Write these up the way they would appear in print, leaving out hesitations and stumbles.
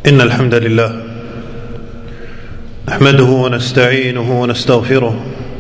إن الحمد لله نحمده ونستعينه ونستغفره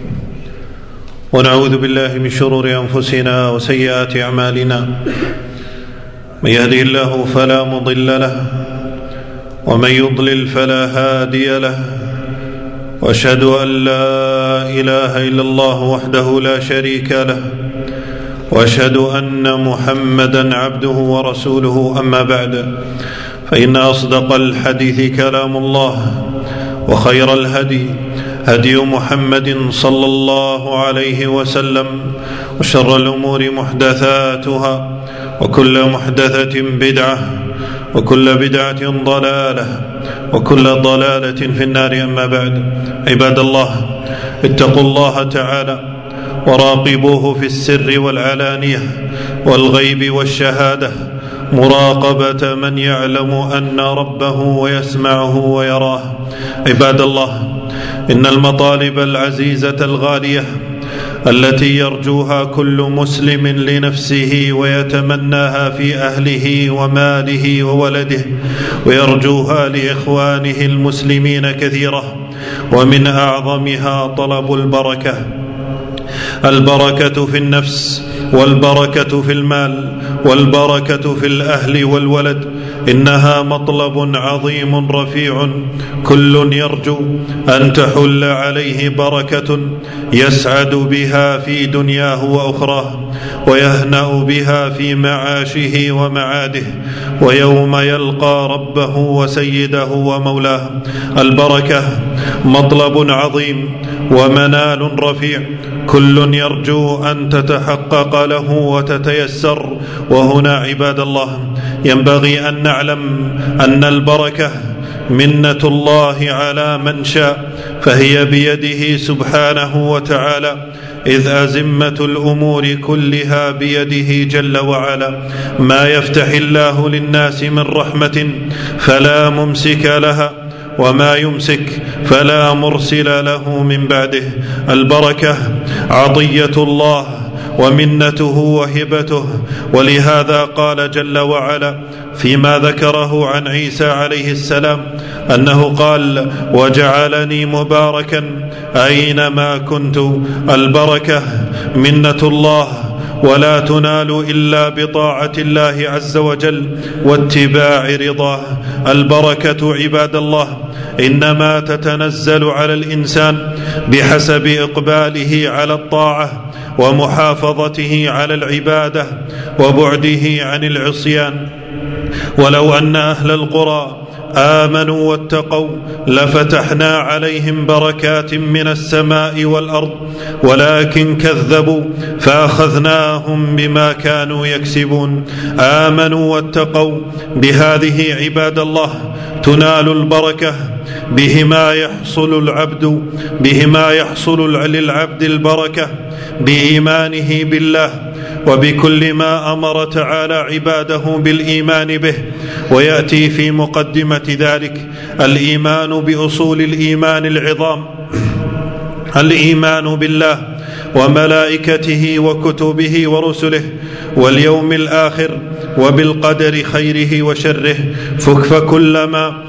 ونعوذ بالله من شرور أنفسنا وسيئات أعمالنا. من يهده الله فلا مضل له ومن يضلل فلا هادي له، وأشهد أن لا إله إلا الله وحده لا شريك له، وأشهد أن محمدا عبده ورسوله. أما بعد، فإن أصدق الحديث كلام الله، وخير الهدي هدي محمد صلى الله عليه وسلم، وشر الأمور محدثاتها، وكل محدثة بدعة، وكل بدعة ضلالة، وكل ضلالة في النار. أما بعد، عباد الله، اتقوا الله تعالى وراقبوه في السر والعلانية والغيب والشهادة مراقبة من يعلم أن ربه ويسمعه ويراه. عباد الله، إن المطالب العزيزة الغالية التي يرجوها كل مسلم لنفسه ويتمناها في أهله وماله وولده ويرجوها لإخوانه المسلمين كثيرة، ومن أعظمها طلب البركة في النفس، والبركة في المال، والبركة في الأهل والولد. إنها مطلب عظيم رفيع، كل يرجو أن تحل عليه بركة يسعد بها في دنياه وأخراه، ويهنأ بها في معاشه ومعاده، ويوم يلقى ربه وسيده ومولاه. البركة مطلب عظيم ومنال رفيع، كل يرجو أن تتحقق له وتتيسر. وهنا عباد الله ينبغي أن نعلم أن البركة منة الله على من شاء، فهي بيده سبحانه وتعالى، إذ أزمة الأمور كلها بيده جل وعلا. ما يفتح الله للناس من رحمة فلا ممسك لها، وما يمسك فلا مرسل له من بعده. البركة عطية الله ومنته وهبته، ولهذا قال جل وعلا فيما ذكره عن عيسى عليه السلام أنه قال: وجعلني مباركا أينما كنت. البركة منة الله، ولا تنال إلا بطاعة الله عز وجل واتباع رضاه. البركة عباد الله إنما تتنزل على الإنسان بحسب إقباله على الطاعة ومحافظته على العبادة وبعده عن العصيان. ولو أن أهل القرى آمنوا واتقوا لفتحنا عليهم بركات من السماء والأرض، ولكن كذبوا فأخذناهم بما كانوا يكسبون. آمنوا واتقوا، بهذه عباد الله تنال البركة، بهما يحصل للعبد البركة بإيمانه بالله وبكل ما أمر تعالى عباده بالإيمان به. ويأتي في مقدمة ذلك الإيمان بأصول الإيمان العظام: الإيمان بالله وملائكته وكتبه ورسله واليوم الآخر وبالقدر خيره وشره. فكلما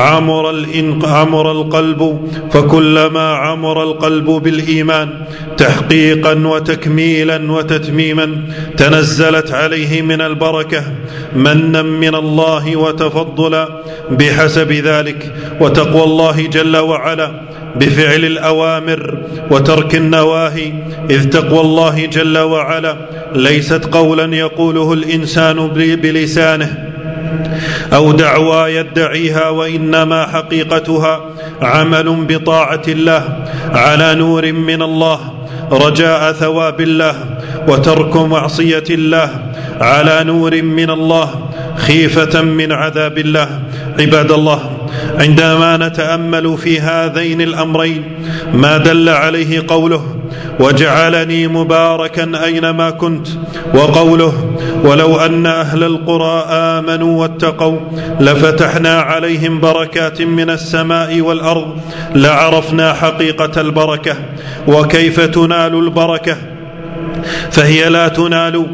عمر القلب بالإيمان تحقيقا وتكميلا وتتميما تنزلت عليه من البركة منا من الله وتفضلا بحسب ذلك. وتقوى الله جل وعلا بفعل الأوامر وترك النواهي، إذ تقوى الله جل وعلا ليست قولا يقوله الإنسان بلسانه أو دعوى يدعيها، وإنما حقيقتها عمل بطاعة الله على نور من الله رجاء ثواب الله، وترك معصية الله على نور من الله خيفة من عذاب الله. عباد الله، عندما نتأمل في هذين الأمرين ما دل عليه قوله: وجعلني مباركا أينما كنت، وقوله: ولو أن أهل القرى آمنوا واتقوا لفتحنا عليهم بركات من السماء والأرض، لعرفنا حقيقة البركة وكيف تنال البركة. فهي لا تنال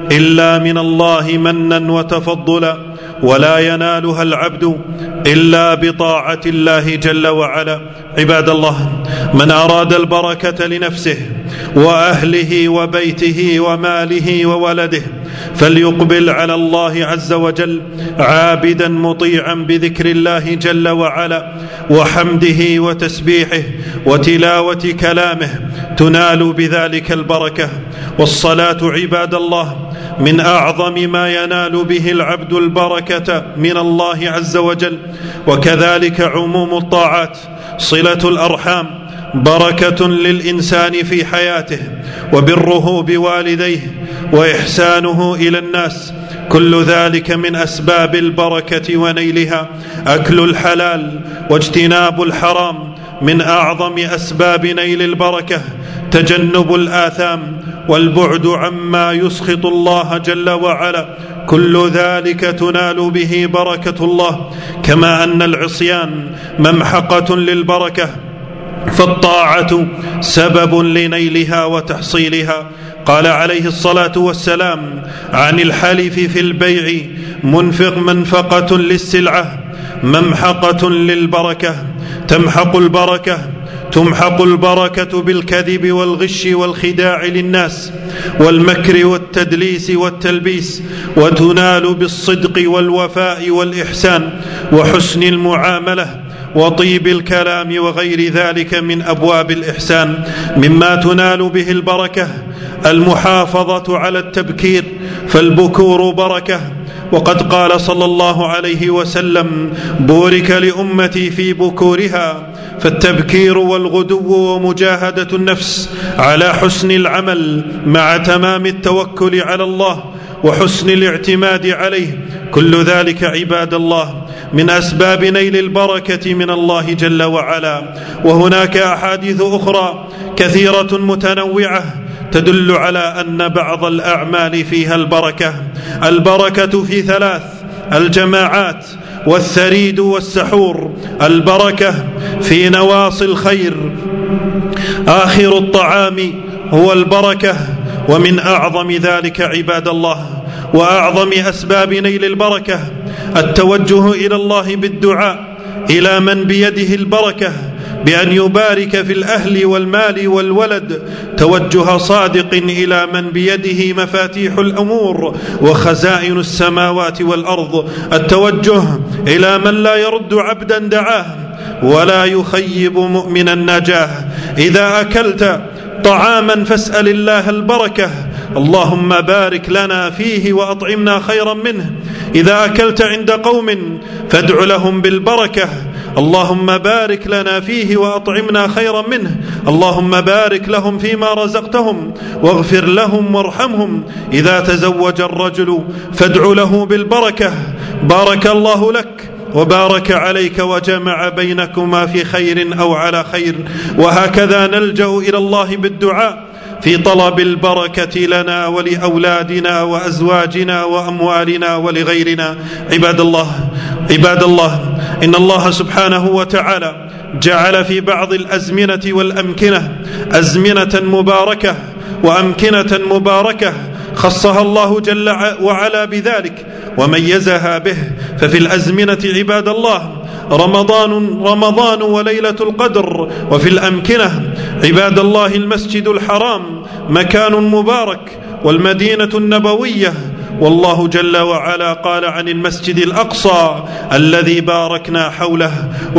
إلا من الله منا وتفضلا، ولا ينالها العبد إلا بطاعة الله جل وعلا. عباد الله، من أراد البركة لنفسه وأهله وبيته وماله وولده فليقبل على الله عز وجل عابدا مطيعا بذكر الله جل وعلا وحمده وتسبيحه وتلاوة كلامه، تنال بذلك البركة. والصلاة عباد الله من أعظم ما ينال به العبد البركة من الله عز وجل، وكذلك عموم الطاعات. صلة الأرحام بركة للإنسان في حياته، وبره بوالديه وإحسانه إلى الناس، كل ذلك من أسباب البركة ونيلها. أكل الحلال واجتناب الحرام من أعظم أسباب نيل البركة. تجنب الآثام والبعد عما يسخط الله جل وعلا، كل ذلك تنال به بركة الله. كما أن العصيان ممحقة للبركة، فالطاعة سبب لنيلها وتحصيلها. قال عليه الصلاة والسلام عن الحلف في البيع: منفق منفقة للسلعة ممحقة للبركة. تمحق البركة بالكذب والغش والخداع للناس والمكر والتدليس والتلبيس، وتنال بالصدق والوفاء والإحسان وحسن المعاملة وطيب الكلام وغير ذلك من أبواب الإحسان. مما تنال به البركة المحافظة على التبكير، فالبكور بركة. وقد قال صلى الله عليه وسلم: بورك لأمتي في بكورها. فالتبكير والغدو ومجاهدة النفس على حسن العمل مع تمام التوكل على الله وحسن الاعتماد عليه، كل ذلك عباد الله من أسباب نيل البركة من الله جل وعلا. وهناك أحاديث أخرى كثيرة متنوعة تدل على أن بعض الأعمال فيها البركة في ثلاث: الجماعات والثريد والسحور. البركة في نواصي الخير. آخر الطعام هو البركة. ومن أعظم ذلك عباد الله وأعظم أسباب نيل البركة التوجه إلى الله بالدعاء إلى من بيده البركة بأن يبارك في الأهل والمال والولد، توجه صادق إلى من بيده مفاتيح الأمور وخزائن السماوات والأرض، التوجه إلى من لا يرد عبدا دعاه ولا يخيب مؤمنا نجاه. إذا أكلت طعاما فاسأل الله البركة: اللهم بارك لنا فيه وأطعمنا خيرا منه. إذا أكلت عند قوم فادع لهم بالبركة: اللهم بارك لنا فيه وأطعمنا خيرا منه. اللهم بارك لهم فيما رزقتهم واغفر لهم وارحمهم. إذا تزوج الرجل فادع له بالبركة: بارك الله لك وبارك عليك وجمع بينكما في خير أو على خير. وهكذا نلجأ إلى الله بالدعاء في طلب البركة لنا ولأولادنا وأزواجنا وأموالنا ولغيرنا. عباد الله، إن الله سبحانه وتعالى جعل في بعض الأزمنة والأمكنة أزمنة مباركة وأمكنة مباركة خصها الله جل وعلا بذلك وميزها به. ففي الأزمنة عباد الله رمضان وليلة القدر. وفي الأمكنة عباد الله المسجد الحرام مكان مبارك والمدينة النبوية. والله جل وعلا قال عن المسجد الأقصى الذي باركنا حوله.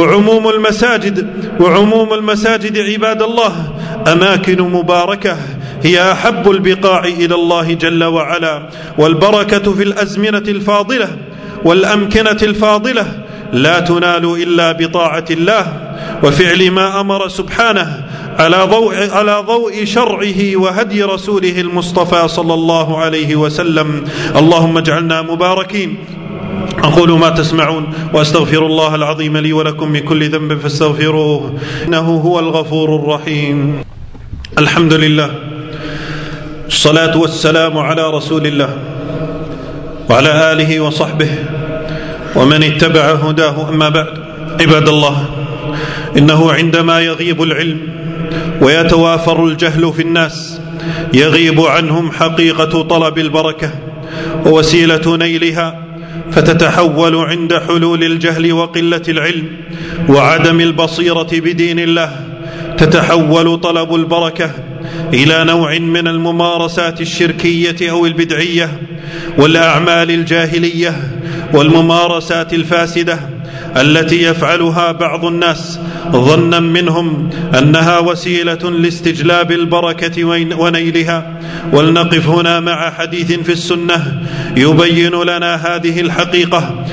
وعموم المساجد عباد الله أماكن مباركة هي أحب البقاع إلى الله جل وعلا. والبركة في الأزمنة الفاضلة والأمكنة الفاضلة لا تنال إلا بطاعة الله وفعل ما أمر سبحانه على ضوء شرعه وهدي رسوله المصطفى صلى الله عليه وسلم. اللهم اجعلنا مباركين. أقول ما تسمعون وأستغفر الله العظيم لي ولكم من كل ذنب فاستغفروه إنه هو الغفور الرحيم. الحمد لله، الصلاة والسلام على رسول الله وعلى آله وصحبه ومن اتبع هداه. أما بعد، عباد الله، إنه عندما يغيب العلم ويتوافر الجهل في الناس يغيب عنهم حقيقة طلب البركة ووسيلة نيلها، فتتحول عند حلول الجهل وقلة العلم وعدم البصيرة بدين الله، تتحول طلب البركة إلى نوع من الممارسات الشركية أو البدعية والأعمال الجاهلية والممارسات الفاسدة التي يفعلها بعض الناس ظنا منهم أنها وسيلة لاستجلاب البركة ونيلها. ولنقف هنا مع حديث في السنة يبين لنا هذه الحقيقة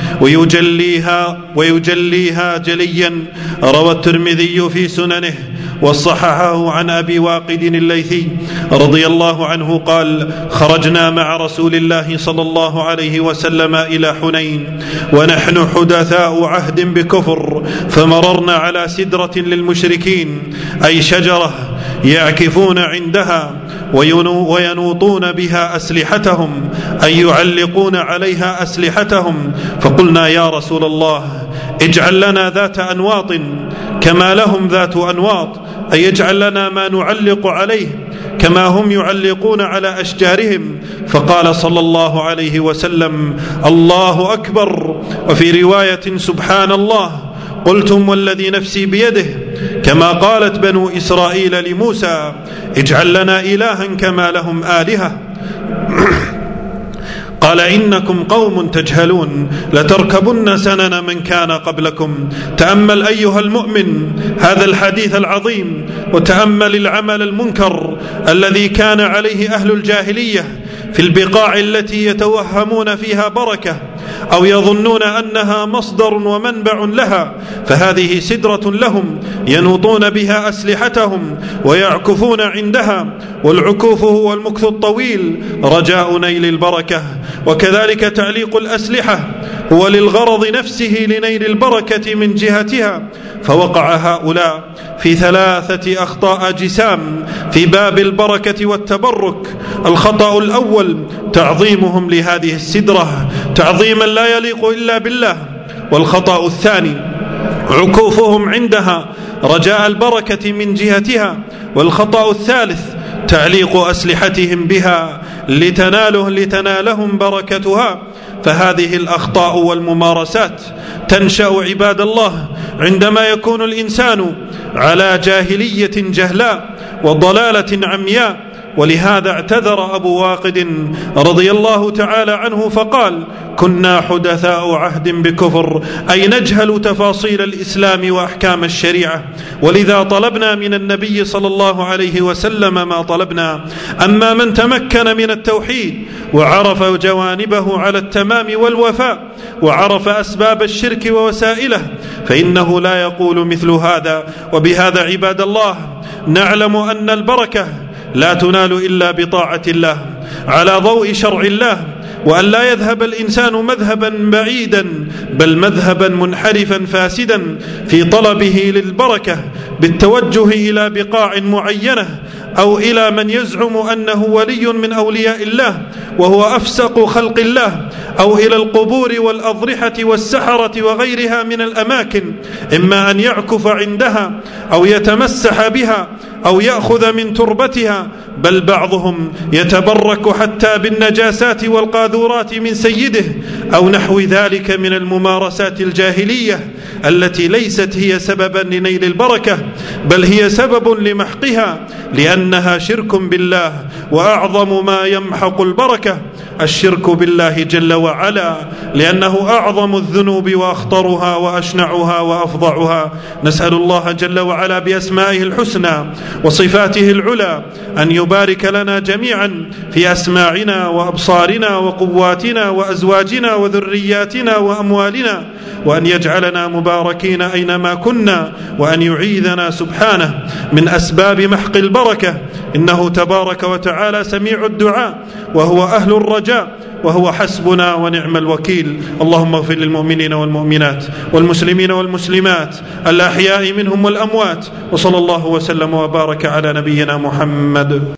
ويجليها جليا. روى الترمذي في سننه وصححه عن أبي واقد الليثي رضي الله عنه قال: خرجنا مع رسول الله صلى الله عليه وسلم إلى حنين ونحن حدثاء عهد بكفر، فمررنا على سدرة للمشركين، أي شجرة يعكفون عندها وينوطون بها أسلحتهم، أي يعلقون عليها أسلحتهم. فقلنا: يا رسول الله، اجعل لنا ذات أنواط كما لهم ذات أنواط، أي اجعل لنا ما نعلق عليه كما هم يعلقون على أشجارهم. فقال صلى الله عليه وسلم: الله أكبر. وفي رواية: سبحان الله. قلتم: والذي نفسي بيده، كما قالت بنو إسرائيل لموسى: اجعل لنا إلها كما لهم آلهة. قال: إنكم قوم تجهلون، لتركبن سنن من كان قبلكم. تأمل أيها المؤمن هذا الحديث العظيم، وتأمل العمل المنكر الذي كان عليه أهل الجاهلية في البقاع التي يتوهمون فيها بركة أو يظنون أنها مصدر ومنبع لها، فهذه سدرة لهم ينوطون بها أسلحتهم ويعكفون عندها، والعكوف هو المكث الطويل رجاء نيل البركة. وكذلك تعليق الأسلحة هو للغرض نفسه لنيل البركة من جهتها. فوقع هؤلاء في 3 أخطاء جسام في باب البركة والتبرك. الخطأ الأول: تعظيمهم لهذه السدرة تعظيما لا يليق إلا بالله. والخطأ الثاني: عكوفهم عندها رجاء البركة من جهتها. والخطأ الثالث: تعليق أسلحتهم بها لتنالهم بركتها. فهذه الأخطاء والممارسات تنشأ عباد الله عندما يكون الإنسان على جاهلية جهلاء وضلالة عمياء. ولهذا اعتذر أبو واقد رضي الله تعالى عنه فقال: كنا حدثاء عهد بكفر، أي نجهل تفاصيل الإسلام وأحكام الشريعة، ولذا طلبنا من النبي صلى الله عليه وسلم ما طلبنا. أما من تمكن من التوحيد وعرف جوانبه على التمام والوفاء وعرف أسباب الشرك ووسائله فإنه لا يقول مثل هذا. وبهذا عباد الله نعلم أن البركة لا تنال إلا بطاعة الله على ضوء شرع الله، وأن لا يذهب الإنسان مذهبا بعيدا بل مذهبا منحرفا فاسدا في طلبه للبركة بالتوجه إلى بقاع معينة أو إلى من يزعم أنه ولي من أولياء الله وهو أفسق خلق الله، أو إلى القبور والأضرحة والسحرة وغيرها من الأماكن، إما أن يعكف عندها أو يتمسح بها أو يأخذ من تربتها، بل بعضهم يتبرك حتى بالنجاسات والقاذورات من سيده أو نحو ذلك من الممارسات الجاهلية التي ليست هي سببا لنيل البركة بل هي سبب لمحقها، لأنها شرك بالله. وأعظم ما يمحق البركة الشرك بالله جل وعلا، لأنه أعظم الذنوب وأخطرها وأشنعها وأفظعها. نسأل الله جل وعلا بأسمائه الحسنى وصفاته العلى أن يبارك لنا جميعا في أسماعنا وأبصارنا وقواتنا وأزواجنا وذرياتنا وأموالنا، وأن يجعلنا مباركين أينما كنا، وأن يعيذنا سبحانه من أسباب محق البركة، إنه تبارك وتعالى سميع الدعاء وهو أهل الرجاء وهو حسبنا ونعم الوكيل. اللهم اغفر للمؤمنين والمؤمنات والمسلمين والمسلمات الأحياء منهم والأموات، وصلى الله وسلم وبارك على نبينا محمد.